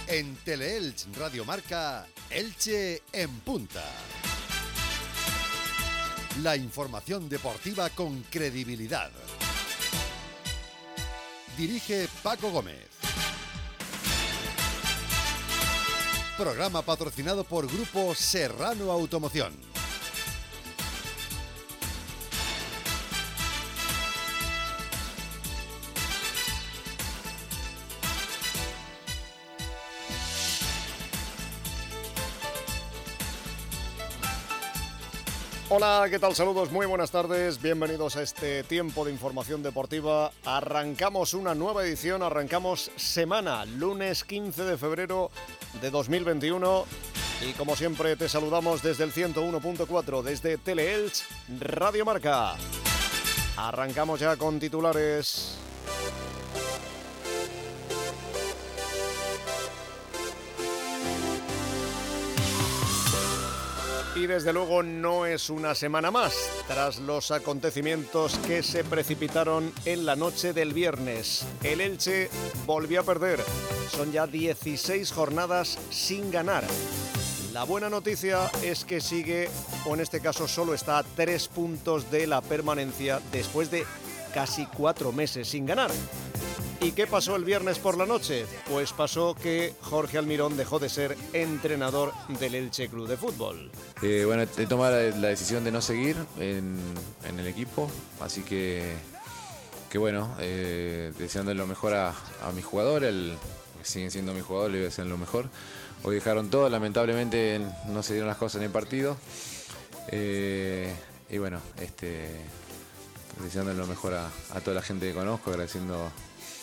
En Teleelch Radio Marca, Elche en punta. La información deportiva con credibilidad. Dirige Paco Gómez. Programa patrocinado por Grupo Serrano Automoción. Hola, ¿qué tal? Saludos, muy buenas tardes, bienvenidos a este tiempo de información deportiva. Arrancamos una nueva edición, arrancamos semana, lunes 15 de febrero de 2021 y como siempre te saludamos desde el 101.4, desde Teleelch Radio Marca. Arrancamos ya con titulares. Y desde luego no es una semana más, tras los acontecimientos que se precipitaron en la noche del viernes. El Elche volvió a perder, son ya 16 jornadas sin ganar. La buena noticia es que sigue, o en este caso solo está a 3 puntos de la permanencia después de casi 4 meses sin ganar. ¿Y qué pasó el viernes por la noche? Pues pasó que Jorge Almirón dejó de ser entrenador del Elche Club de Fútbol. Bueno, he tomado la decisión de no seguir en el equipo, así que bueno, deseando lo mejor a mis jugadores, que siguen siendo mis jugadores, les desean lo mejor. Hoy dejaron todo, lamentablemente no se dieron las cosas en el partido. Y bueno, deseando lo mejor a toda la gente que conozco, agradeciendo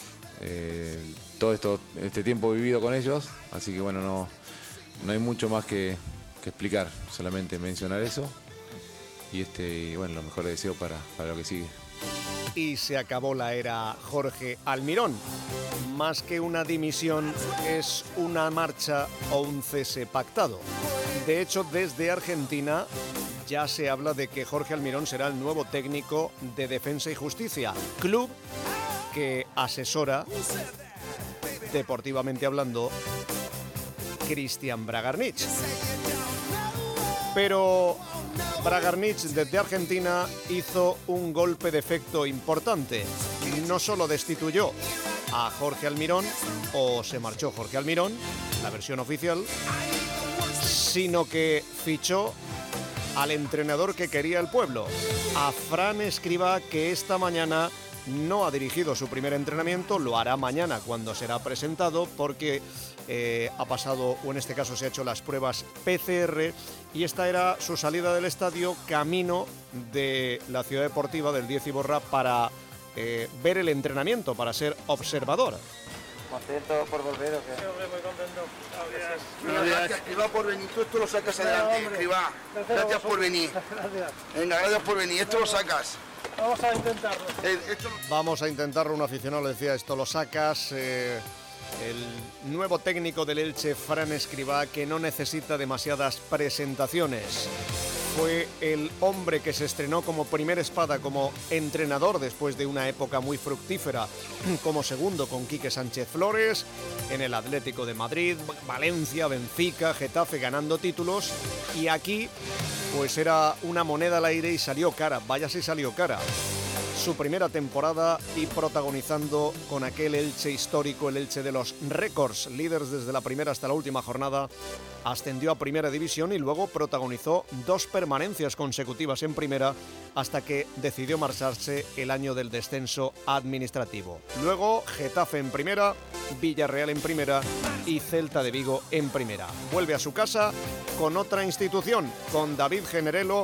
todo este tiempo vivido con ellos, así que bueno, no hay mucho más que explicar, solamente mencionar eso y bueno, lo mejor deseo para lo que sigue. Y se acabó la era Jorge Almirón. Más que una dimisión, es una marcha o un cese pactado. De hecho, desde Argentina ya se habla de que Jorge Almirón será el nuevo técnico de Defensa y Justicia, club que asesora, deportivamente hablando, Cristian Bragarnich. Pero Bragarnich desde Argentina hizo un golpe de efecto importante. No solo destituyó a Jorge Almirón, o se marchó Jorge Almirón, la versión oficial, sino que fichó al entrenador que quería el pueblo, a Fran Escribá, que esta mañana no ha dirigido su primer entrenamiento, lo hará mañana cuando será presentado porque ha pasado, o en este caso se ha hecho las pruebas PCR y esta era su salida del estadio camino de la ciudad deportiva del Diez Iborra para ver el entrenamiento, para ser observador. ¿Contento por volver o qué? Sí, hombre, muy contento. Gracias, Escribá, por venir. Tú esto lo sacas adelante, Escribá. Gracias por venir. Gracias. Venga, gracias por venir. Esto lo sacas. Vamos a intentarlo. Vamos a intentarlo, un aficionado le decía, esto lo sacas. El nuevo técnico del Elche, Fran Escribá, que no necesita demasiadas presentaciones. Fue el hombre que se estrenó como primer espada como entrenador después de una época muy fructífera como segundo con Quique Sánchez Flores en el Atlético de Madrid, Valencia, Benfica, Getafe, ganando títulos, y aquí pues era una moneda al aire y salió cara, vaya si salió cara. Su primera temporada y protagonizando con aquel Elche histórico, el Elche de los récords, líderes desde la primera hasta la última jornada, ascendió a Primera División y luego protagonizó 2 permanencias consecutivas en Primera hasta que decidió marcharse el año del descenso administrativo. Luego Getafe en Primera, Villarreal en Primera y Celta de Vigo en Primera. Vuelve a su casa con otra institución, con David Generelo,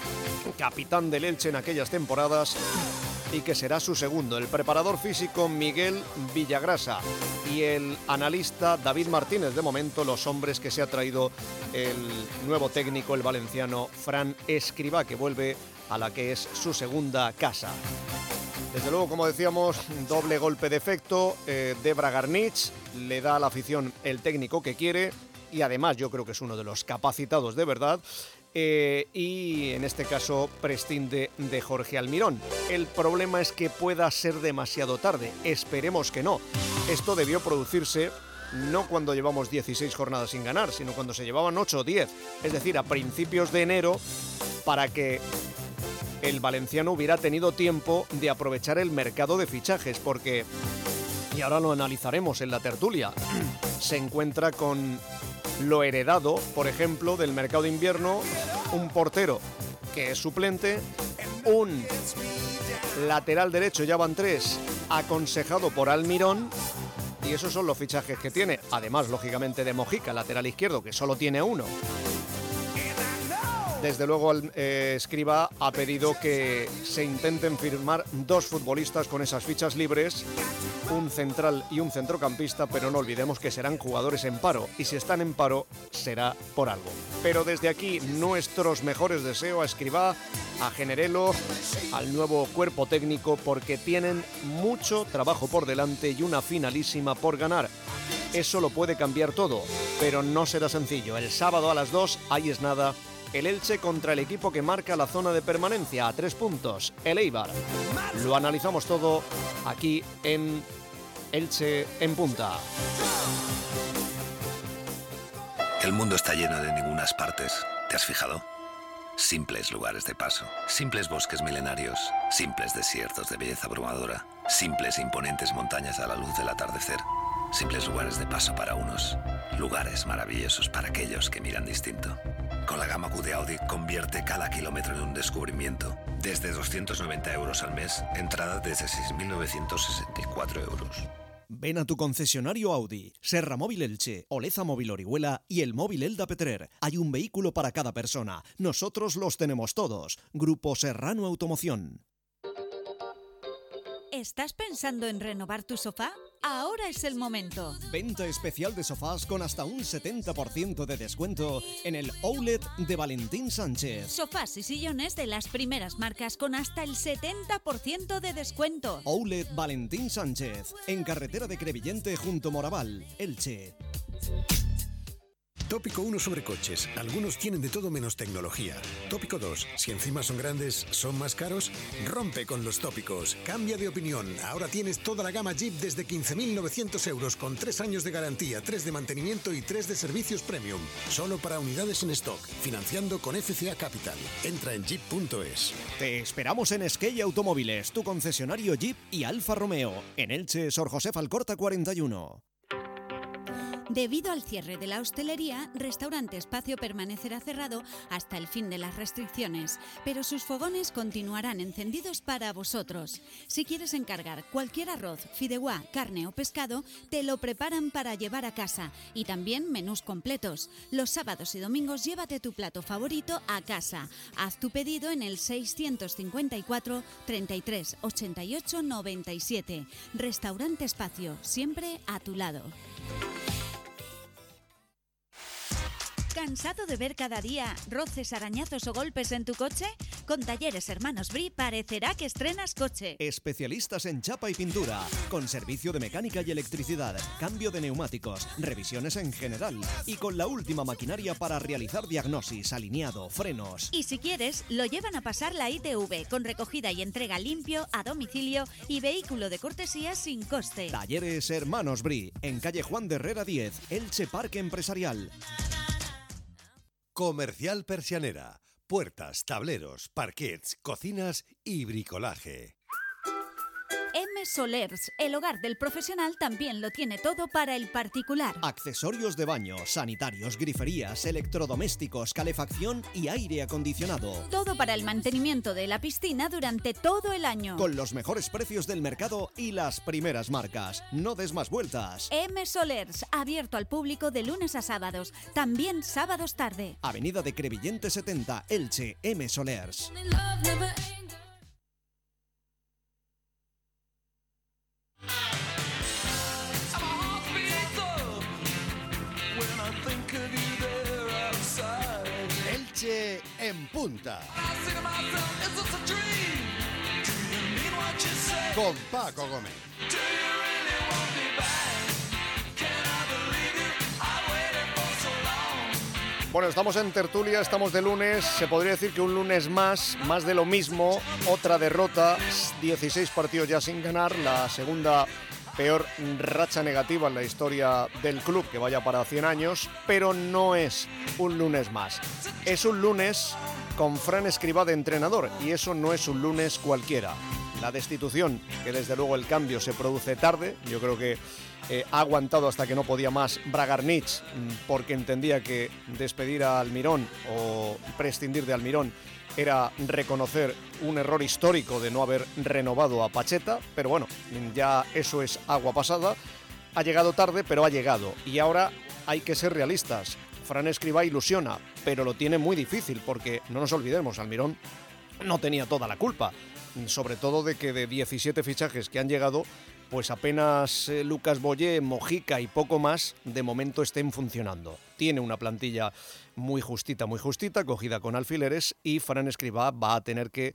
capitán del Elche en aquellas temporadas, y que será su segundo, el preparador físico Miguel Villagrasa y el analista David Martínez, de momento los hombres que se ha traído el nuevo técnico, el valenciano Fran Escribá, que vuelve a la que es su segunda casa. Desde luego, como decíamos, doble golpe de efecto de Bragarnich, le da a la afición el técnico que quiere y además yo creo que es uno de los capacitados de verdad. Y en este caso prescinde de Jorge Almirón. El problema es que pueda ser demasiado tarde, esperemos que no. Esto debió producirse no cuando llevamos 16 jornadas sin ganar, sino cuando se llevaban 8 o 10, es decir, a principios de enero, para que el valenciano hubiera tenido tiempo de aprovechar el mercado de fichajes, porque, y ahora lo analizaremos en la tertulia, se encuentra con lo heredado, por ejemplo, del mercado de invierno, un portero que es suplente, un lateral derecho, ya van 3, aconsejado por Almirón, y esos son los fichajes que tiene, además, lógicamente, de Mojica, lateral izquierdo, que solo tiene uno. Desde luego, Escribá ha pedido que se intenten firmar 2 futbolistas con esas fichas libres, un central y un centrocampista, pero no olvidemos que serán jugadores en paro, y si están en paro será por algo. Pero desde aquí, nuestros mejores deseos a Escribá, a Generelo, al nuevo cuerpo técnico, porque tienen mucho trabajo por delante y una finalísima por ganar. Eso lo puede cambiar todo, pero no será sencillo. El sábado a las 2, ahí es nada, el Elche contra el equipo que marca la zona de permanencia a 3 puntos, el Eibar. Lo analizamos todo aquí en Elche en Punta. El mundo está lleno de ningunas partes. ¿Te has fijado? Simples lugares de paso, simples bosques milenarios, simples desiertos de belleza abrumadora, simples e imponentes montañas a la luz del atardecer, simples lugares de paso para unos, lugares maravillosos para aquellos que miran distinto. Con la gama Q de Audi, convierte cada kilómetro en un descubrimiento. Desde 290 euros al mes, entrada desde 6.964 euros. Ven a tu concesionario Audi, Serra Móvil Elche, Oleza Móvil Orihuela y el Móvil Elda Petrer. Hay un vehículo para cada persona. Nosotros los tenemos todos. Grupo Serrano Automoción. ¿Estás pensando en renovar tu sofá? Ahora es el momento. Venta especial de sofás con hasta un 70% de descuento en el Outlet de Valentín Sánchez. Sofás y sillones de las primeras marcas con hasta el 70% de descuento. Outlet Valentín Sánchez, en carretera de Crevillente junto Moraval, Elche. Tópico 1 sobre coches. Algunos tienen de todo menos tecnología. Tópico 2. Si encima son grandes, ¿son más caros? Rompe con los tópicos. Cambia de opinión. Ahora tienes toda la gama Jeep desde 15.900 euros con 3 años de garantía, 3 de mantenimiento y 3 de servicios premium. Solo para unidades en stock. Financiando con FCA Capital. Entra en jeep.es. Te esperamos en Esquella Automóviles, tu concesionario Jeep y Alfa Romeo. En Elche, Sor José Alcorta 41. Debido al cierre de la hostelería, Restaurante Espacio permanecerá cerrado hasta el fin de las restricciones, pero sus fogones continuarán encendidos para vosotros. Si quieres encargar cualquier arroz, fideuá, carne o pescado, te lo preparan para llevar a casa, y también menús completos. Los sábados y domingos llévate tu plato favorito a casa. Haz tu pedido en el 654 33 88 97. Restaurante Espacio, siempre a tu lado. ¿Cansado de ver cada día roces, arañazos o golpes en tu coche? Con Talleres Hermanos Bri parecerá que estrenas coche. Especialistas en chapa y pintura, con servicio de mecánica y electricidad, cambio de neumáticos, revisiones en general y con la última maquinaria para realizar diagnosis, alineado, frenos. Y si quieres, lo llevan a pasar la ITV con recogida y entrega limpio, a domicilio y vehículo de cortesía sin coste. Talleres Hermanos Bri, en calle Juan de Herrera 10, Elche Parque Empresarial. Comercial Persianera. Puertas, tableros, parquets, cocinas y bricolaje. M Solers, el hogar del profesional, también lo tiene todo para el particular. Accesorios de baño, sanitarios, griferías, electrodomésticos, calefacción y aire acondicionado. Todo para el mantenimiento de la piscina durante todo el año. Con los mejores precios del mercado y las primeras marcas. No des más vueltas. M Solers, abierto al público de lunes a sábados, también sábados tarde. Avenida de Crevillente 70, Elche, M Solers. Elche en Punta. Con Paco Gómez. Bueno, estamos en tertulia, estamos de lunes, se podría decir que un lunes más de lo mismo, otra derrota, 16 partidos ya sin ganar, la segunda peor racha negativa en la historia del club, que vaya para 100 años, pero no es un lunes más. Es un lunes con Fran Escribá de entrenador, y eso no es un lunes cualquiera. La destitución, que desde luego el cambio se produce tarde, yo creo que ha aguantado hasta que no podía más Bragarnich, porque entendía que despedir a Almirón o prescindir de Almirón era reconocer un error histórico de no haber renovado a Pacheta, pero bueno, ya eso es agua pasada. Ha llegado tarde, pero ha llegado, y ahora hay que ser realistas. Fran Escribá ilusiona, pero lo tiene muy difícil, porque no nos olvidemos, Almirón no tenía toda la culpa, sobre todo de que de 17 fichajes que han llegado, pues apenas Lucas Boyé, Mojica y poco más de momento estén funcionando. Tiene una plantilla muy justita, cogida con alfileres, y Fran Escribá va a tener que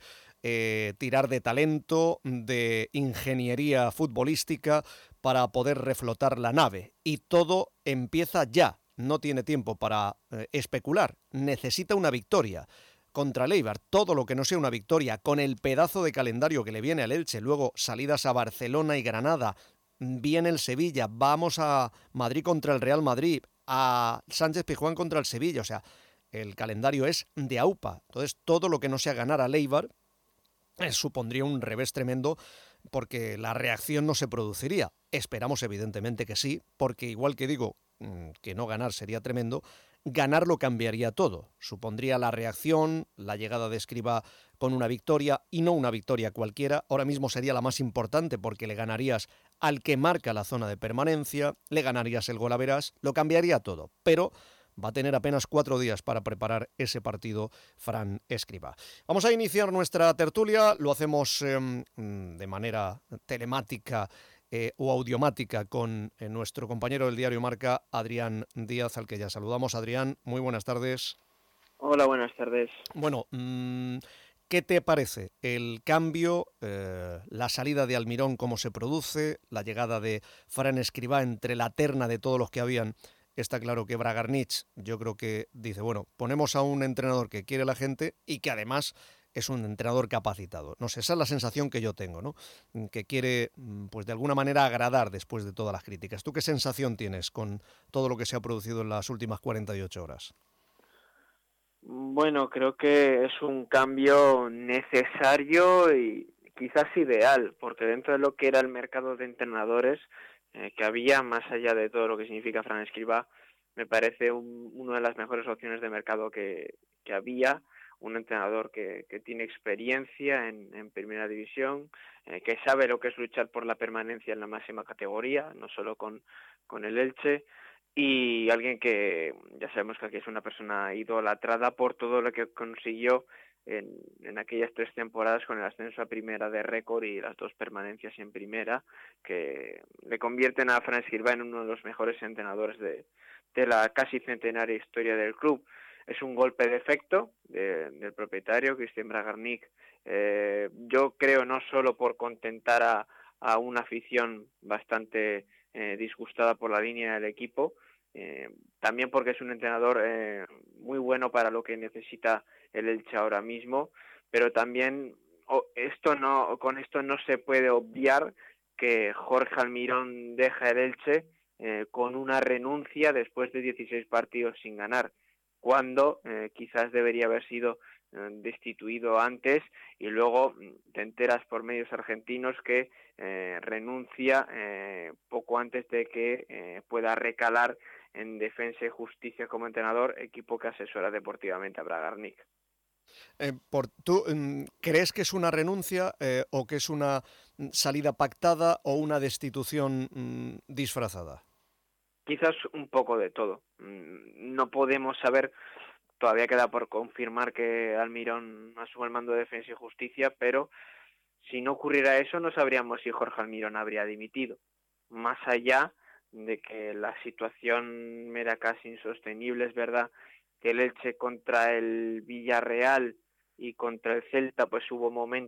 tirar de talento, de ingeniería futbolística para poder reflotar la nave. Y todo empieza ya, no tiene tiempo para especular, necesita una victoria contra el Eibar. Todo lo que no sea una victoria, con el pedazo de calendario que le viene al Elche, luego salidas a Barcelona y Granada, viene el Sevilla, vamos a Madrid contra el Real Madrid, a Sánchez Pizjuán contra el Sevilla, o sea, el calendario es de aupa. Entonces, todo lo que no sea ganar al Eibar supondría un revés tremendo, porque la reacción no se produciría. Esperamos evidentemente que sí, porque igual que digo que no ganar sería tremendo, ganar lo cambiaría todo. Supondría la reacción, la llegada de Escribá con una victoria, y no una victoria cualquiera. Ahora mismo sería la más importante, porque le ganarías al que marca la zona de permanencia, le ganarías el golaveras, lo cambiaría todo. Pero va a tener apenas 4 días para preparar ese partido Fran Escribá. Vamos a iniciar nuestra tertulia, lo hacemos de manera telemática o audiomática con nuestro compañero del diario Marca, Adrián Díaz, al que ya saludamos. Adrián, muy buenas tardes. Hola, buenas tardes. Bueno, ¿qué te parece el cambio, la salida de Almirón, cómo se produce, la llegada de Fran Escribá entre la terna de todos los que habían? Está claro que Bragarnich, yo creo que dice, bueno, ponemos a un entrenador que quiere la gente y que además es un entrenador capacitado. No sé, esa es la sensación que yo tengo, ¿no? Que quiere, pues de alguna manera, agradar después de todas las críticas. ¿Tú qué sensación tienes con todo lo que se ha producido en las últimas 48 horas? Bueno, creo que es un cambio necesario y quizás ideal, porque dentro de lo que era el mercado de entrenadores que había, más allá de todo lo que significa Fran Escribá, me parece una de las mejores opciones de mercado que había. Un entrenador que tiene experiencia en primera división, que sabe lo que es luchar por la permanencia en la máxima categoría, no solo con el Elche, y alguien que ya sabemos que aquí es una persona idolatrada por todo lo que consiguió en aquellas 3 temporadas con el ascenso a primera de récord y las 2 permanencias en primera, que le convierten a Fran Escribá en uno de los mejores entrenadores de la casi centenaria historia del club. Es un golpe de efecto del propietario, Cristian Bragarnich. Yo creo no solo por contentar a una afición bastante disgustada por la línea del equipo, también porque es un entrenador muy bueno para lo que necesita el Elche ahora mismo, pero también con esto no se puede obviar que Jorge Almirón deja el Elche con una renuncia después de 16 partidos sin ganar, cuando quizás debería haber sido destituido antes, y luego te enteras por medios argentinos que renuncia poco antes de que pueda recalar en Defensa y Justicia como entrenador, equipo que asesora deportivamente a Bragarnich. ¿Tú crees que es una renuncia o que es una salida pactada o una destitución disfrazada? Quizás un poco de todo. No podemos saber, todavía queda por confirmar que Almirón asume el mando de Defensa y Justicia, pero si no ocurriera eso no sabríamos si Jorge Almirón habría dimitido. Más allá de que la situación era casi insostenible, es verdad que el Elche contra el Villarreal y contra el Celta pues hubo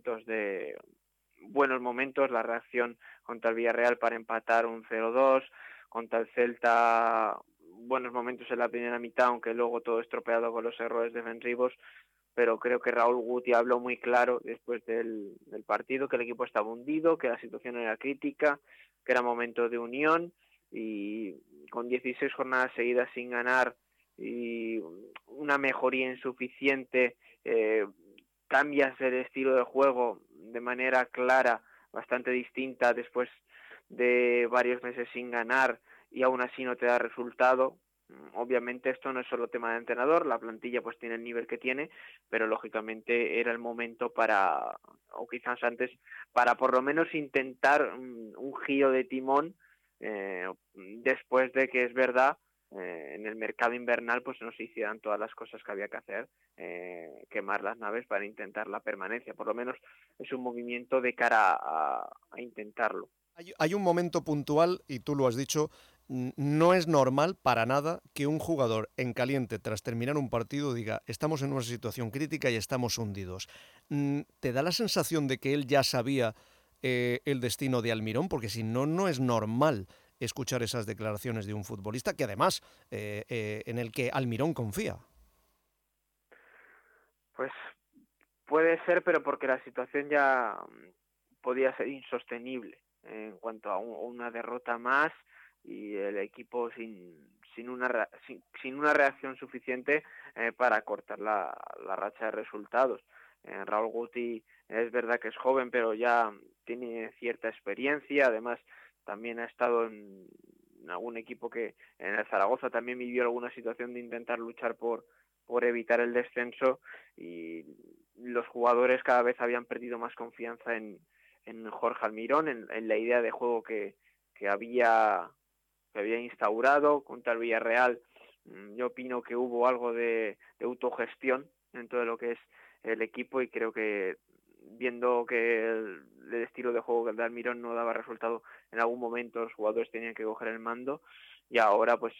buenos momentos, la reacción contra el Villarreal para empatar un 0-2, contra el Celta buenos momentos en la primera mitad, aunque luego todo estropeado con los errores defensivos, pero creo que Raúl Guti habló muy claro después del partido, que el equipo estaba hundido, que la situación era crítica, era momento de unión, y con 16 jornadas seguidas sin ganar y una mejoría insuficiente, cambias el estilo de juego de manera clara, bastante distinta después de varios meses sin ganar, y aún así no te da resultado. Obviamente esto no es solo tema de entrenador, la plantilla pues tiene el nivel que tiene, pero lógicamente era el momento para, o quizás antes, para por lo menos intentar un giro de timón, después de que es verdad, en el mercado invernal pues no se hicieran todas las cosas que había que hacer, quemar las naves para intentar la permanencia. Por lo menos es un movimiento de cara a intentarlo. Hay un momento puntual, y tú lo has dicho, no es normal para nada que un jugador en caliente tras terminar un partido diga estamos en una situación crítica y estamos hundidos. ¿Te da la sensación de que él ya sabía el destino de Almirón? Porque si no, no es normal escuchar esas declaraciones de un futbolista que además en el que Almirón confía. Pues puede ser, pero porque la situación ya podía ser insostenible en cuanto a una derrota más y el equipo sin una reacción suficiente para cortar la racha de resultados. Raúl Guti es verdad que es joven, pero ya tiene cierta experiencia. Además, también ha estado en algún equipo que en el Zaragoza también vivió alguna situación de intentar luchar por evitar el descenso, y los jugadores cada vez habían perdido más confianza en Jorge Almirón, en la idea de juego que había instaurado contra el Villarreal. Yo opino que hubo algo de autogestión dentro de lo que es el equipo, y creo que viendo que el estilo de juego de Almirón no daba resultado, en algún momento los jugadores tenían que coger el mando, y ahora pues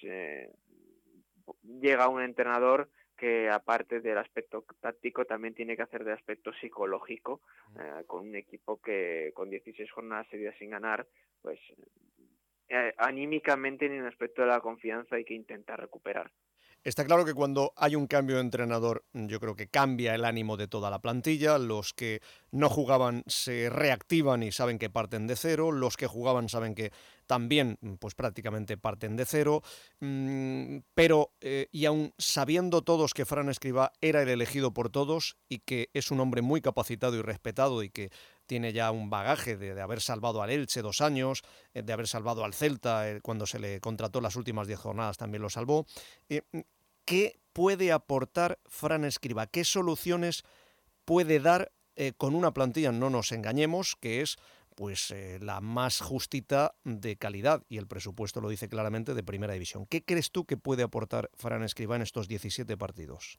llega un entrenador que aparte del aspecto táctico también tiene que hacer del aspecto psicológico, con un equipo que con 16 jornadas seguidas sin ganar, pues anímicamente en el aspecto de la confianza hay que intentar recuperar. Está claro que cuando hay un cambio de entrenador, yo creo que cambia el ánimo de toda la plantilla. Los que no jugaban se reactivan y saben que parten de cero. Los que jugaban saben que también, pues prácticamente parten de cero. Pero, y aún sabiendo todos que Fran Escribá era el elegido por todos y que es un hombre muy capacitado y respetado y que tiene ya un bagaje de haber salvado al Elche 2 años, de haber salvado al Celta cuando se le contrató las últimas 10 jornadas, también lo salvó. ¿Qué puede aportar Fran Escribá? ¿Qué soluciones puede dar con una plantilla, no nos engañemos, que es pues la más justita de calidad, y el presupuesto lo dice claramente, de primera división? ¿Qué crees tú que puede aportar Fran Escribá en estos 17 partidos?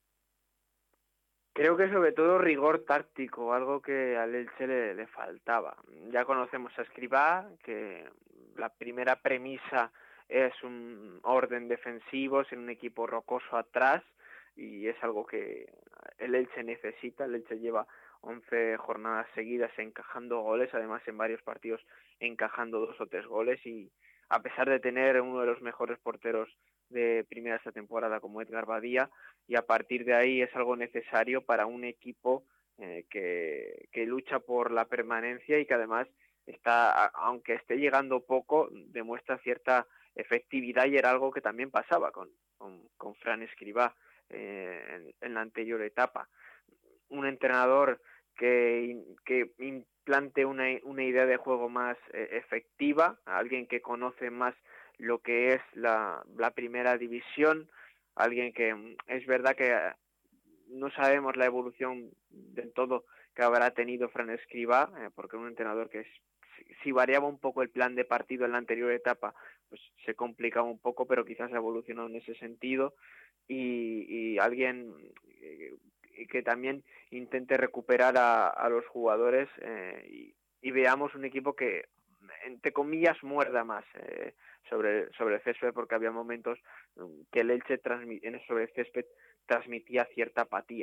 Creo que sobre todo rigor táctico, algo que al Elche le faltaba. Ya conocemos a Escribá, que la primera premisa es un orden defensivo sin un equipo rocoso atrás, y es algo que el Elche necesita. El Elche lleva 11 jornadas seguidas encajando goles, además en varios partidos encajando 2 o 3 goles, y a pesar de tener uno de los mejores porteros de primera esta temporada como Edgar Badía, y a partir de ahí es algo necesario para un equipo que lucha por la permanencia y que además está, aunque esté llegando poco, demuestra cierta efectividad, y era algo que también pasaba con Fran Escribá en la anterior etapa. Un entrenador que implante una idea de juego más efectiva, alguien que conoce más lo que es la primera división, alguien que es verdad que no sabemos la evolución del todo que habrá tenido Fran Escribá, porque un entrenador que si variaba un poco el plan de partido en la anterior etapa, pues se complicaba un poco, pero quizás ha evolucionado en ese sentido, y alguien que también intente recuperar a los jugadores, y veamos un equipo que, entre comillas, muerda más sobre el césped, porque había momentos que el Elche sobre el césped transmitía cierta apatía.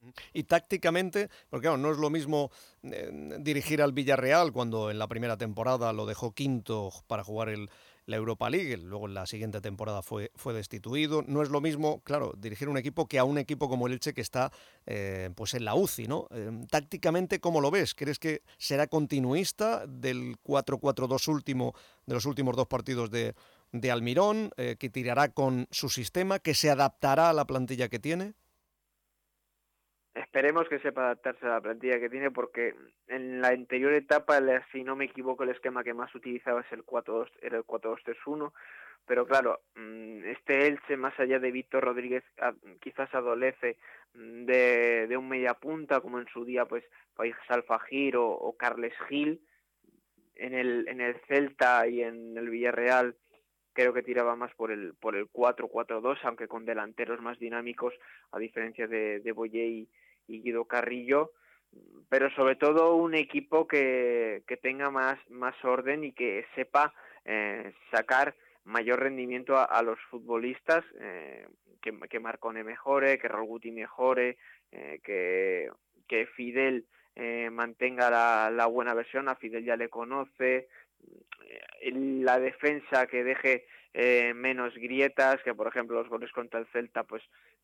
Y tácticamente, porque claro, no es lo mismo dirigir al Villarreal cuando en la primera temporada lo dejó quinto para jugar la Europa League, luego en la siguiente temporada fue destituido. No es lo mismo, claro, dirigir un equipo que a un equipo como el Elche que está pues en la UCI, ¿no? Tácticamente, ¿cómo lo ves? ¿Crees que será continuista del 4-4-2 último, de los últimos 2 partidos de Almirón, que tirará con su sistema, que se adaptará a la plantilla que tiene? Esperemos que sepa adaptarse a la plantilla que tiene, porque en la anterior etapa, si no me equivoco, el esquema que más utilizaba es era el 4-2-3-1, pero claro, este Elche, más allá de Víctor Rodríguez, quizás adolece de un mediapunta, como en su día pues Faisal Fajir o Carles Gil. En el Celta y en el Villarreal creo que tiraba más por el 4-4-2, aunque con delanteros más dinámicos, a diferencia de Boyé y Guido Carrillo, pero sobre todo un equipo que tenga más orden y que sepa sacar mayor rendimiento a los futbolistas, que Marcone mejore, que Raúl Guti mejore, que Fidel mantenga la buena versión. A Fidel ya le conoce, la defensa que deje menos grietas, que por ejemplo los goles contra el Celta pues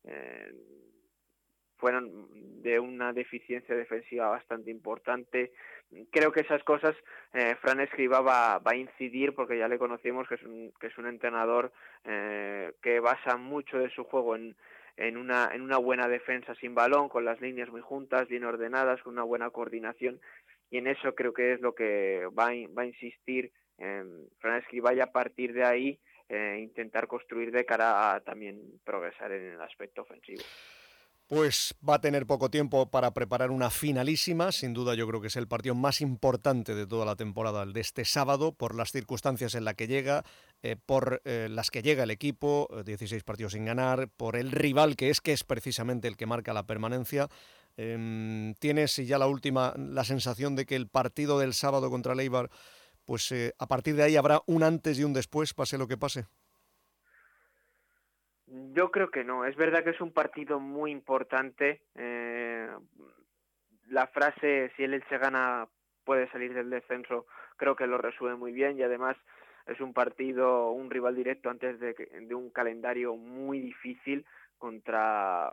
fueron de una deficiencia defensiva bastante importante. Creo que esas cosas Fran Escribá va a incidir, porque ya le conocemos que es un entrenador que basa mucho de su juego en una buena defensa sin balón, con las líneas muy juntas, bien ordenadas, con una buena coordinación, y en eso creo que es lo que va a insistir Fran Escribá, y a partir de ahí intentar construir de cara a también progresar en el aspecto ofensivo. Pues va a tener poco tiempo para preparar una finalísima. Sin duda yo creo que es el partido más importante de toda la temporada, el de este sábado, por las circunstancias en las que llega, por las que llega el equipo, 16 partidos sin ganar, por el rival que es precisamente el que marca la permanencia. ¿Tienes, y ya la última, la sensación de que el partido del sábado contra el Eibar, pues a partir de ahí habrá un antes y un después, pase lo que pase? Yo creo que no. Es verdad que es un partido muy importante. La frase, si el Elche gana puede salir del descenso, creo que lo resume muy bien, y además es un rival directo antes de un calendario muy difícil contra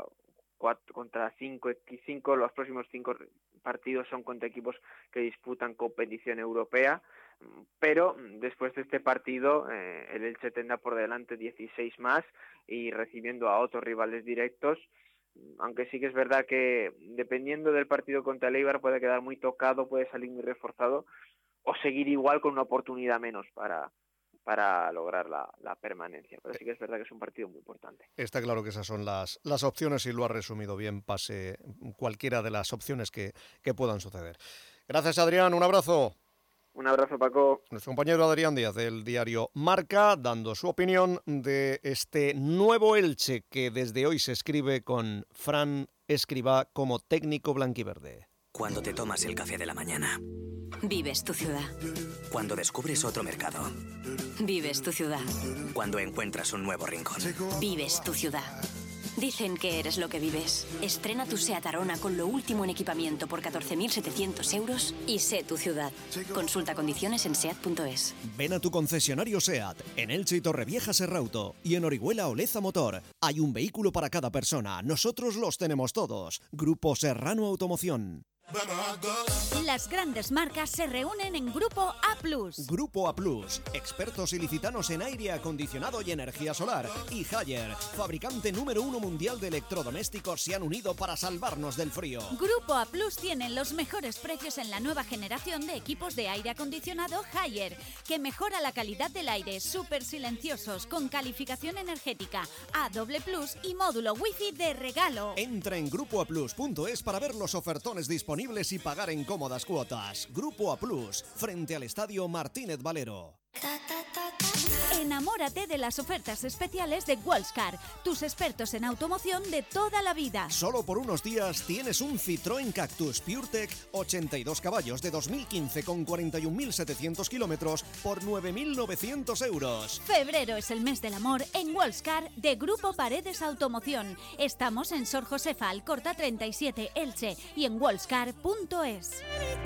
5. Los próximos 5 partidos son contra equipos que disputan competición europea, pero después de este partido el Elche tendrá por delante 16 más y recibiendo a otros rivales directos, aunque sí que es verdad que dependiendo del partido contra el Eibar puede quedar muy tocado, puede salir muy reforzado o seguir igual con una oportunidad menos para lograr la permanencia. Pero sí que es verdad que es un partido muy importante. Está claro que esas son las opciones, y lo has resumido bien, pase cualquiera de las opciones que puedan suceder. Gracias, Adrián, un abrazo. Un abrazo, Paco. Nuestro compañero Adrián Díaz, del diario Marca, dando su opinión de este nuevo Elche que desde hoy se escribe con Fran Escribá como técnico blanquiverde. Cuando te tomas el café de la mañana. Vives tu ciudad. Cuando descubres otro mercado. Vives tu ciudad. Cuando encuentras un nuevo rincón. Vives tu ciudad. Dicen que eres lo que vives. Estrena tu SEAT Arona con lo último en equipamiento por 14.700 euros y sé tu ciudad. Consulta condiciones en SEAT.es. Ven a tu concesionario SEAT, en Elche y Torrevieja Serrauto, y en Orihuela Oleza Motor. Hay un vehículo para cada persona. Nosotros los tenemos todos. Grupo Serrano Automoción. Las grandes marcas se reúnen en Grupo A+. Grupo A+, expertos ilicitanos en aire acondicionado y energía solar. Y Haier, fabricante número 1 mundial de electrodomésticos, se han unido para salvarnos del frío. Grupo A+ tienen los mejores precios en la nueva generación de equipos de aire acondicionado Haier, que mejora la calidad del aire, súper silenciosos, con calificación energética A++ y módulo wifi de regalo. Entra en grupoaplus.es para ver los ofertones disponibles y pagar en cómodas cuotas. Grupo A+, frente al Estadio Martínez Valero. En enamórate de las ofertas especiales de Wallscar, tus expertos en automoción de toda la vida. Solo por unos días tienes un Citroën Cactus PureTech 82 caballos de 2015 con 41.700 kilómetros por 9.900 euros. Febrero es el mes del amor en Wallscar de Grupo Paredes Automoción. Estamos en Sor Josefa Alcorta 37 Elche y en wallscar.es.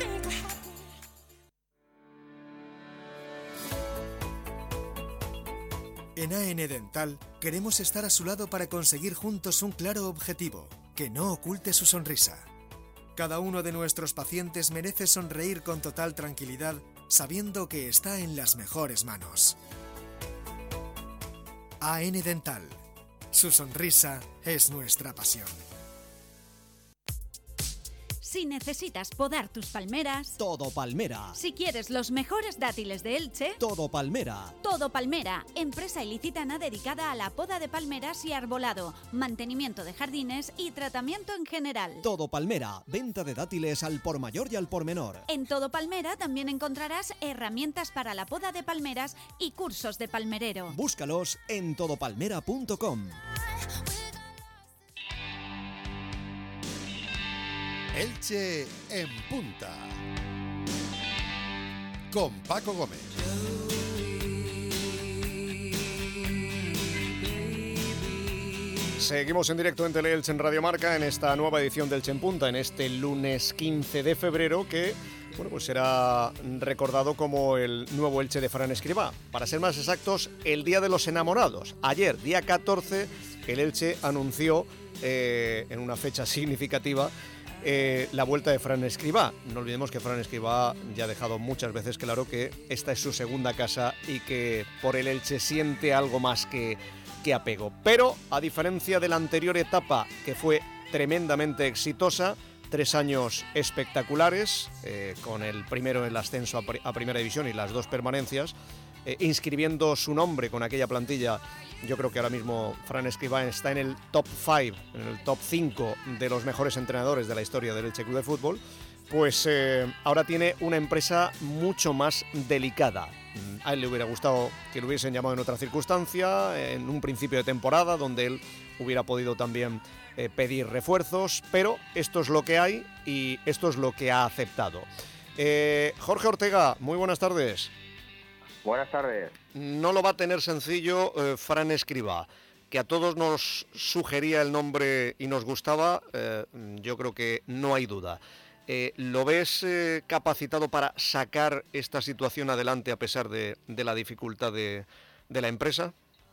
En AN Dental queremos estar a su lado para conseguir juntos un claro objetivo, que no oculte su sonrisa. Cada uno de nuestros pacientes merece sonreír con total tranquilidad, sabiendo que está en las mejores manos. AN Dental. Su sonrisa es nuestra pasión. Si necesitas podar tus palmeras, Todo Palmera. si quieres los mejores dátiles de Elche, Todo Palmera. Todo Palmera, empresa ilicitana dedicada a la poda de palmeras y arbolado, mantenimiento de jardines y tratamiento en general. Todo Palmera. Venta de dátiles al por mayor y al por menor. En Todo Palmera también encontrarás herramientas para la poda de palmeras y cursos de palmerero. Búscalos en todopalmera.com. Elche en punta. Con Paco Gómez. Seguimos en directo en Tele Elche en Radio Marca en esta nueva edición del Elche en Punta, en este lunes 15 de febrero que pues será recordado como el nuevo Elche de Fran Escribá. Para ser más exactos, el Día de los Enamorados. Ayer, día 14, el Elche anunció en una fecha significativa la vuelta de Fran Escribá. No olvidemos que Fran Escribá ya ha dejado muchas veces claro que esta es su segunda casa y que por el Elche siente algo más que apego. Pero, a diferencia de la anterior etapa, que fue tremendamente exitosa, 3 años espectaculares, con el primero en el ascenso a Primera División y las 2 permanencias, inscribiendo su nombre con aquella plantilla. Yo creo que ahora mismo Fran Escribá está en el top 5, en el top 5 de los mejores entrenadores de la historia del Elche Club de Fútbol. Pues ahora tiene una empresa mucho más delicada. A él le hubiera gustado que lo hubiesen llamado en otra circunstancia, en un principio de temporada, donde él hubiera podido también pedir refuerzos, pero esto es lo que hay y esto es lo que ha aceptado. Jorge Ortega, muy buenas tardes. Buenas tardes. No lo va a tener sencillo Fran Escribá, que a todos nos sugería el nombre y nos gustaba, yo creo que no hay duda. ¿Lo ves capacitado para sacar esta situación adelante a pesar de la dificultad de la empresa?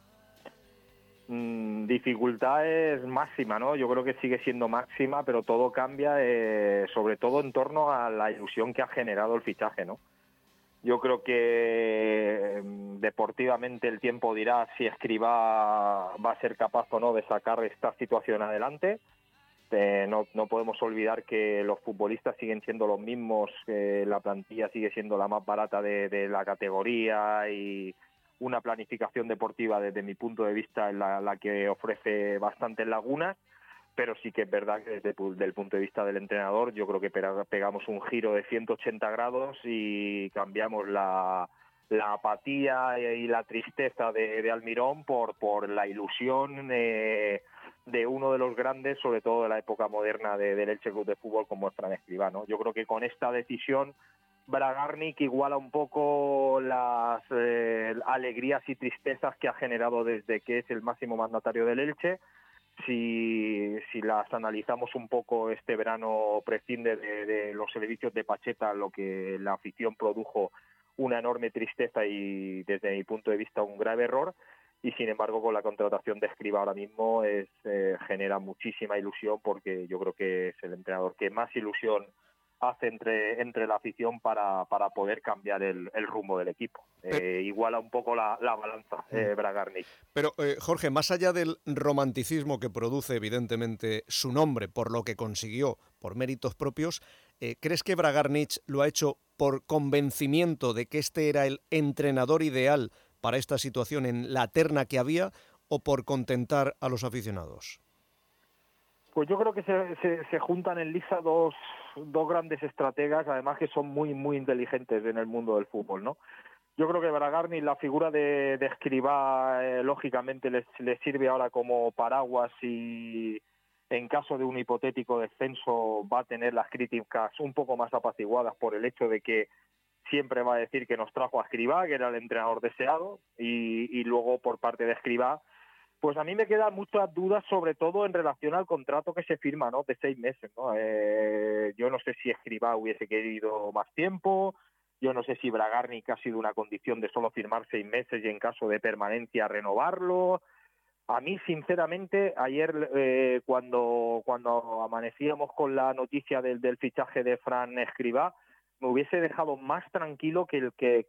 Dificultad es máxima, ¿no? Yo creo que sigue siendo máxima, pero todo cambia, sobre todo en torno a la ilusión que ha generado el fichaje, ¿no? Yo creo que deportivamente el tiempo dirá si Escribá va a ser capaz o no de sacar esta situación adelante. No podemos olvidar que los futbolistas siguen siendo los mismos, que la plantilla sigue siendo la más barata de la categoría y una planificación deportiva desde mi punto de vista en la que ofrece bastantes lagunas, pero sí que es verdad que desde el punto de vista del entrenador yo creo que pegamos un giro de 180 grados y cambiamos la apatía y la tristeza de Almirón por la ilusión de uno de los grandes, sobre todo de la época moderna del Elche Club de Fútbol, como es Fran Escribá, ¿no? Yo creo que con esta decisión Bragarnik iguala un poco las alegrías y tristezas que ha generado desde que es el máximo mandatario del Elche. Si las analizamos un poco, este verano prescinde de los servicios de Pacheta, lo que la afición produjo una enorme tristeza y desde mi punto de vista un grave error. Y sin embargo con la contratación de Escribá ahora mismo genera muchísima ilusión, porque yo creo que es el entrenador que más ilusión hace entre la afición para poder cambiar el rumbo del equipo. Iguala un poco la balanza Bragarnik. Pero Jorge, más allá del romanticismo que produce evidentemente su nombre por lo que consiguió por méritos propios, ¿crees que Bragarnik lo ha hecho por convencimiento de que este era el entrenador ideal para esta situación en la terna que había, o por contentar a los aficionados? Pues yo creo que se juntan en liza dos grandes estrategas, además que son muy muy inteligentes en el mundo del fútbol, ¿no? Yo creo que Bragarni, la figura de Escribá, lógicamente le sirve ahora como paraguas y en caso de un hipotético descenso va a tener las críticas un poco más apaciguadas por el hecho de que siempre va a decir que nos trajo a Escribá, que era el entrenador deseado, y luego por parte de Escribá, pues a mí me quedan muchas dudas, sobre todo en relación al contrato que se firma, ¿no?, de 6 meses, ¿no? Yo no sé si Escribá hubiese querido más tiempo, yo no sé si Bragarni, que ha sido una condición de solo firmar 6 meses y en caso de permanencia renovarlo. A mí, sinceramente, ayer cuando amanecíamos con la noticia del fichaje de Fran Escribá, me hubiese dejado más tranquilo que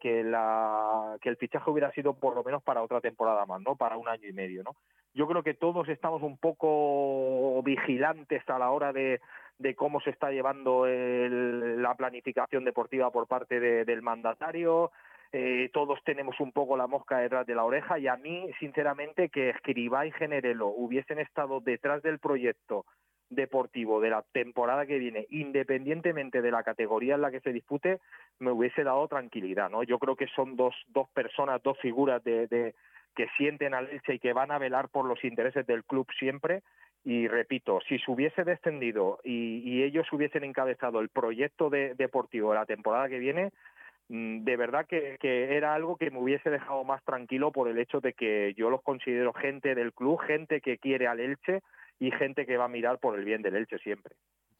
el fichaje hubiera sido por lo menos para otra temporada más, ¿no? Para 1 año y medio, ¿no? Yo creo que todos estamos un poco vigilantes a la hora de cómo se está llevando la planificación deportiva por parte del mandatario. Todos tenemos un poco la mosca detrás de la oreja y a mí, sinceramente, que Escribá y Generelo hubiesen estado detrás del proyecto deportivo de la temporada que viene, independientemente de la categoría en la que se dispute, me hubiese dado tranquilidad, ¿no? Yo creo que son dos personas, dos figuras que sienten al Elche y que van a velar por los intereses del club siempre. Y repito, si se hubiese descendido y ellos hubiesen encabezado el proyecto deportivo de la temporada que viene, de verdad que era algo que me hubiese dejado más tranquilo por el hecho de que yo los considero gente del club, gente que quiere al Elche y gente que va a mirar por el bien del Elche siempre.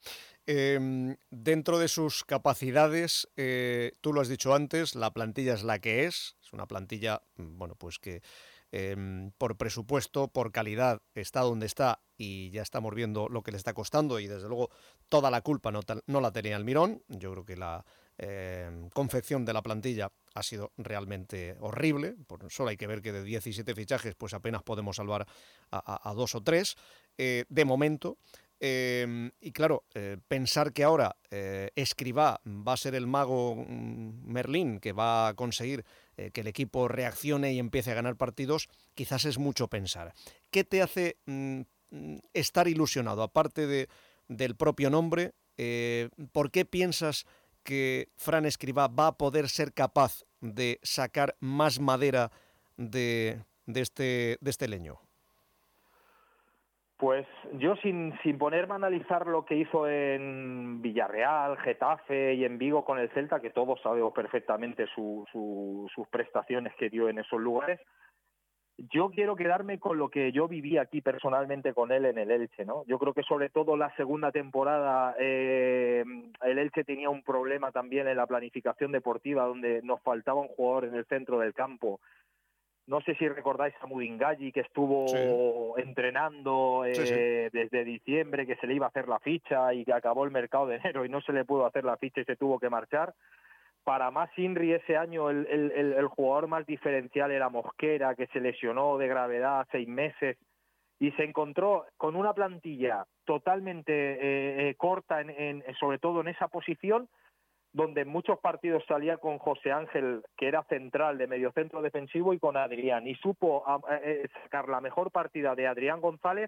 Dentro de sus capacidades, tú lo has dicho antes, la plantilla es la que es una plantilla, bueno, pues que por presupuesto, por calidad, está donde está y ya estamos viendo lo que le está costando y desde luego toda la culpa no la tenía Almirón. Yo creo que la confección de la plantilla ha sido realmente horrible. Solo hay que ver que de 17 fichajes pues apenas podemos salvar a 2 o 3 de momento. Y claro, pensar que ahora Escribá va a ser el mago Merlín que va a conseguir que el equipo reaccione y empiece a ganar partidos, quizás es mucho pensar. ¿Qué te hace estar ilusionado? Aparte del propio nombre, ¿por qué piensas que Fran Escribá va a poder ser capaz de sacar más madera de este leño? Pues yo sin ponerme a analizar lo que hizo en Villarreal, Getafe y en Vigo con el Celta, que todos sabemos perfectamente sus prestaciones que dio en esos lugares, yo quiero quedarme con lo que yo viví aquí personalmente con él en el Elche, ¿no? Yo creo que sobre todo la segunda temporada el Elche tenía un problema también en la planificación deportiva donde nos faltaba un jugador en el centro del campo. No sé si recordáis a Mudingalli, que estuvo entrenando desde diciembre, que se le iba a hacer la ficha y que acabó el mercado de enero y no se le pudo hacer la ficha y se tuvo que marchar. Para más Inri ese año el jugador más diferencial era Mosquera, que se lesionó de gravedad 6 meses y se encontró con una plantilla totalmente corta, sobre todo en esa posición, donde en muchos partidos salía con José Ángel, que era central de mediocentro defensivo, y con Adrián, y supo sacar la mejor partida de Adrián González,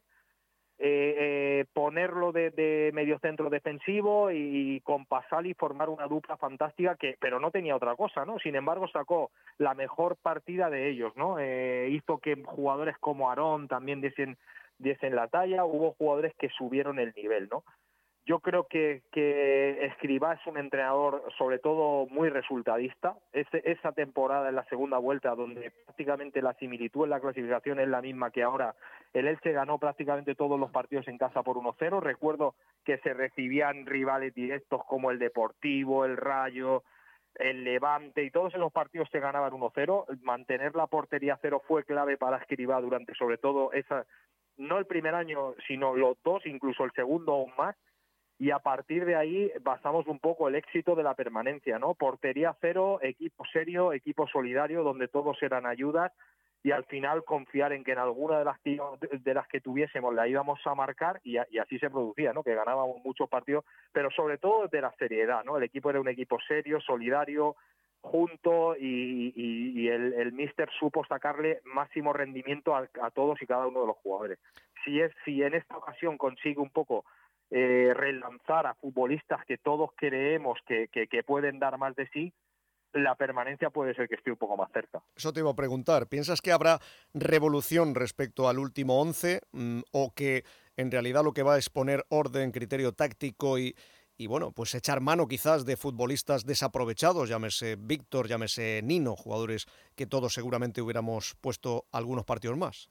ponerlo de mediocentro defensivo y con Pasali formar una dupla fantástica, pero no tenía otra cosa, ¿no? Sin embargo, sacó la mejor partida de ellos, ¿no? Hizo que jugadores como Aarón también diesen la talla, hubo jugadores que subieron el nivel, ¿no? Yo creo que Escribá es un entrenador sobre todo muy resultadista. Esa temporada en la segunda vuelta, donde prácticamente la similitud en la clasificación es la misma que ahora, el Elche ganó prácticamente todos los partidos en casa por 1-0. Recuerdo que se recibían rivales directos como el Deportivo, el Rayo, el Levante, y todos esos partidos se ganaban 1-0. Mantener la portería a cero fue clave para Escribá durante sobre todo no el primer año, sino los dos, incluso el segundo aún más. Y a partir de ahí basamos un poco el éxito de la permanencia, ¿no? Portería cero, equipo serio, equipo solidario, donde todos eran ayudas y al final confiar en que en alguna de las que tuviésemos la íbamos a marcar y así se producía, ¿no? Que ganábamos muchos partidos, pero sobre todo de la seriedad, ¿no? El equipo era un equipo serio, solidario, junto y el míster supo sacarle máximo rendimiento a todos y cada uno de los jugadores. Si en esta ocasión consigue un poco relanzar a futbolistas que todos creemos que pueden dar más de sí, la permanencia puede ser que esté un poco más cerca. Eso te iba a preguntar. ¿Piensas que habrá revolución respecto al último 11 o que en realidad lo que va es poner orden, criterio táctico y bueno, pues echar mano quizás de futbolistas desaprovechados, llámese Víctor, llámese Nino, jugadores que todos seguramente hubiéramos puesto algunos partidos más?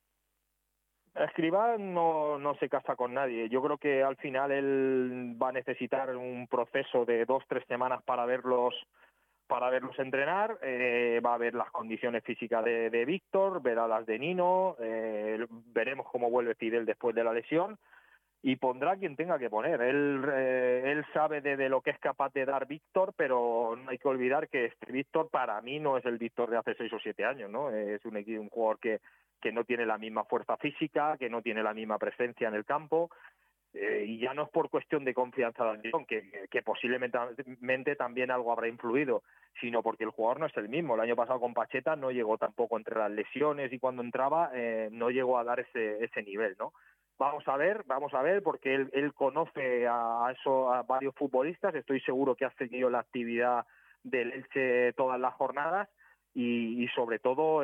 Escribá no se casa con nadie. Yo creo que al final él va a necesitar un proceso de 2-3 semanas para verlos entrenar, va a ver las condiciones físicas de Víctor, verá las de Nino, veremos cómo vuelve Fidel después de la lesión y pondrá quien tenga que poner. Él sabe de lo que es capaz de dar Víctor, pero no hay que olvidar que este Víctor para mí no es el Víctor de hace 6 o 7 años, ¿no? Es un jugador que no tiene la misma fuerza física, que no tiene la misma presencia en el campo. Y ya no es por cuestión de confianza de Andrón, que posiblemente también algo habrá influido, sino porque el jugador no es el mismo. El año pasado con Pacheta no llegó tampoco entre las lesiones y cuando entraba no llegó a dar ese nivel, ¿no? Vamos a ver, porque él conoce a varios futbolistas, estoy seguro que ha seguido la actividad del Elche todas las jornadas y sobre todo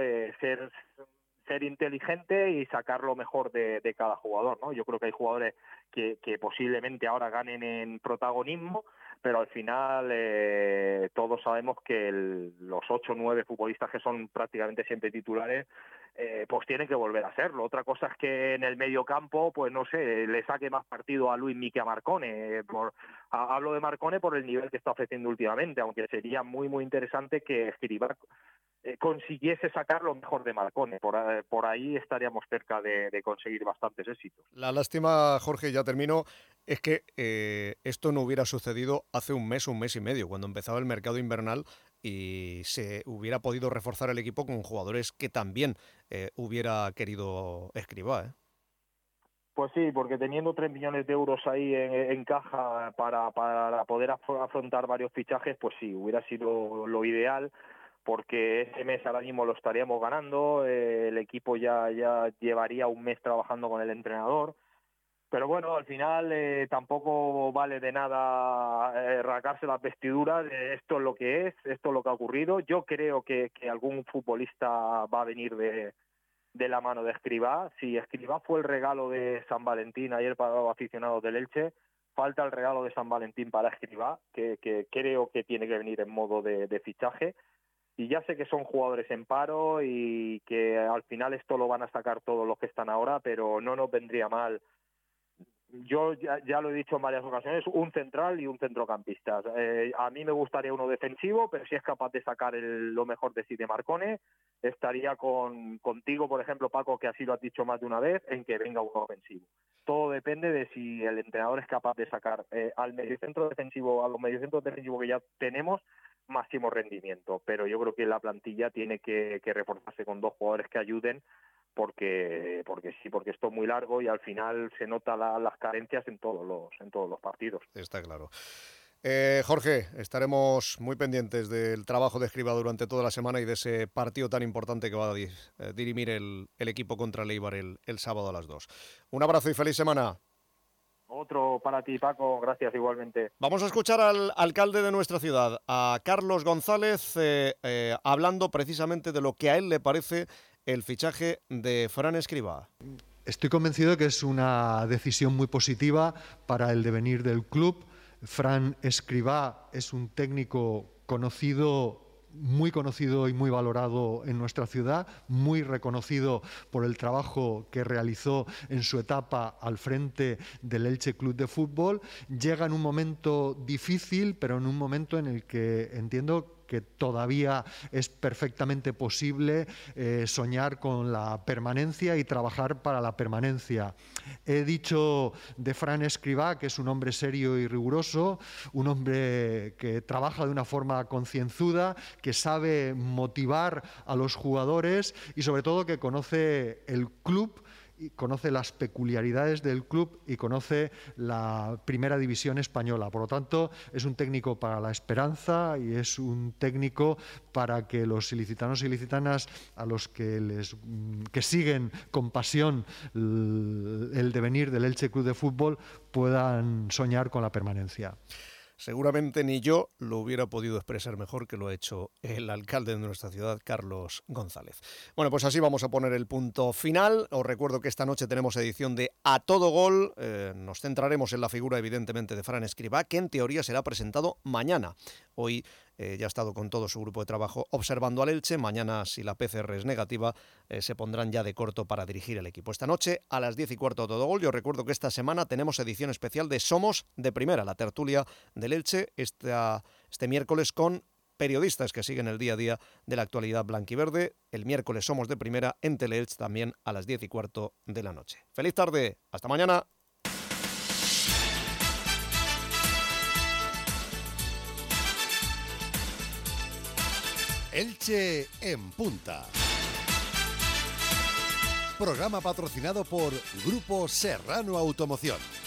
ser inteligente y sacar lo mejor de cada jugador, ¿no? Yo creo que hay jugadores que posiblemente ahora ganen en protagonismo, pero al final todos sabemos que los 8 o 9 futbolistas que son prácticamente siempre titulares pues tienen que volver a serlo. Otra cosa es que en el medio campo, pues no sé, le saque más partido a Luismi que a Marcone. Hablo de Marcone por el nivel que está ofreciendo últimamente, aunque sería muy muy interesante que Escribá consiguiese sacar lo mejor de Marcone. Por ahí estaríamos cerca de conseguir bastantes éxitos. La lástima, Jorge, ya termino, es que esto no hubiera sucedido hace un mes y medio, cuando empezaba el mercado invernal y se hubiera podido reforzar el equipo con jugadores que también hubiera querido Escribá, ¿eh? Pues sí, porque teniendo 3 millones de euros ahí en caja para poder afrontar varios fichajes, pues sí, hubiera sido lo ideal, porque ese mes ahora mismo lo estaríamos ganando, el equipo ya llevaría un mes trabajando con el entrenador, pero bueno, al final tampoco vale de nada rasgarse las vestiduras, esto es lo que es, esto es lo que ha ocurrido. Yo creo que algún futbolista va a venir de la mano de Escribá. Si Escribá fue el regalo de San Valentín ayer para los aficionados del Elche, falta el regalo de San Valentín para Escribá, que creo que tiene que venir en modo de fichaje. Y ya sé que son jugadores en paro y que al final esto lo van a sacar todos los que están ahora, pero no nos vendría mal. Yo ya lo he dicho en varias ocasiones, un central y un centrocampista. A mí me gustaría uno defensivo, pero si es capaz de sacar lo mejor de sí de Marcone, estaría contigo, por ejemplo, Paco, que así lo has dicho más de una vez, en que venga uno ofensivo. Todo depende de si el entrenador es capaz de sacar a los mediocentros defensivos que ya tenemos máximo rendimiento, pero yo creo que la plantilla tiene que reforzarse con 2 jugadores que ayuden, porque esto es muy largo y al final se nota las carencias en todos los partidos. Está claro. Jorge, estaremos muy pendientes del trabajo de Escribá durante toda la semana y de ese partido tan importante que va a dirimir el equipo contra el Eibar el sábado a las 2. Un abrazo y feliz semana. Otro para ti, Paco, gracias igualmente. Vamos a escuchar al alcalde de nuestra ciudad, a Carlos González, hablando precisamente de lo que a él le parece el fichaje de Fran Escribá. Estoy convencido de que es una decisión muy positiva para el devenir del club. Fran Escribá es un técnico muy conocido y muy valorado en nuestra ciudad, muy reconocido por el trabajo que realizó en su etapa al frente del Elche Club de Fútbol. Llega en un momento difícil, pero en un momento en el que entiendo que todavía es perfectamente posible soñar con la permanencia y trabajar para la permanencia. He dicho de Fran Escribá que es un hombre serio y riguroso, un hombre que trabaja de una forma concienzuda, que sabe motivar a los jugadores y sobre todo que conoce el club, y conoce las peculiaridades del club y conoce la primera división española. Por lo tanto, es un técnico para la esperanza y es un técnico para que los ilicitanos y ilicitanas, a los que siguen con pasión el devenir del Elche Club de Fútbol, puedan soñar con la permanencia. seguramente ni yo lo hubiera podido expresar mejor que lo ha hecho el alcalde de nuestra ciudad, Carlos González. Bueno, pues así vamos a poner el punto final. Os recuerdo que esta noche tenemos edición de A Todo Gol. Nos centraremos en la figura, evidentemente, de Fran Escribá, que en teoría será presentado mañana. Hoy ya ha estado con todo su grupo de trabajo observando al Elche. Mañana, si la PCR es negativa, se pondrán ya de corto para dirigir el equipo. Esta noche, a las 10:15, A Todo Gol. Yo recuerdo que esta semana tenemos edición especial de Somos de Primera, la tertulia del Elche, este miércoles con periodistas que siguen el día a día de la actualidad blanquiverde. El miércoles Somos de Primera en Teleelch, también a las 10:15 de la noche. ¡Feliz tarde! ¡Hasta mañana! Elche en Punta. Programa patrocinado por Grupo Serrano Automoción.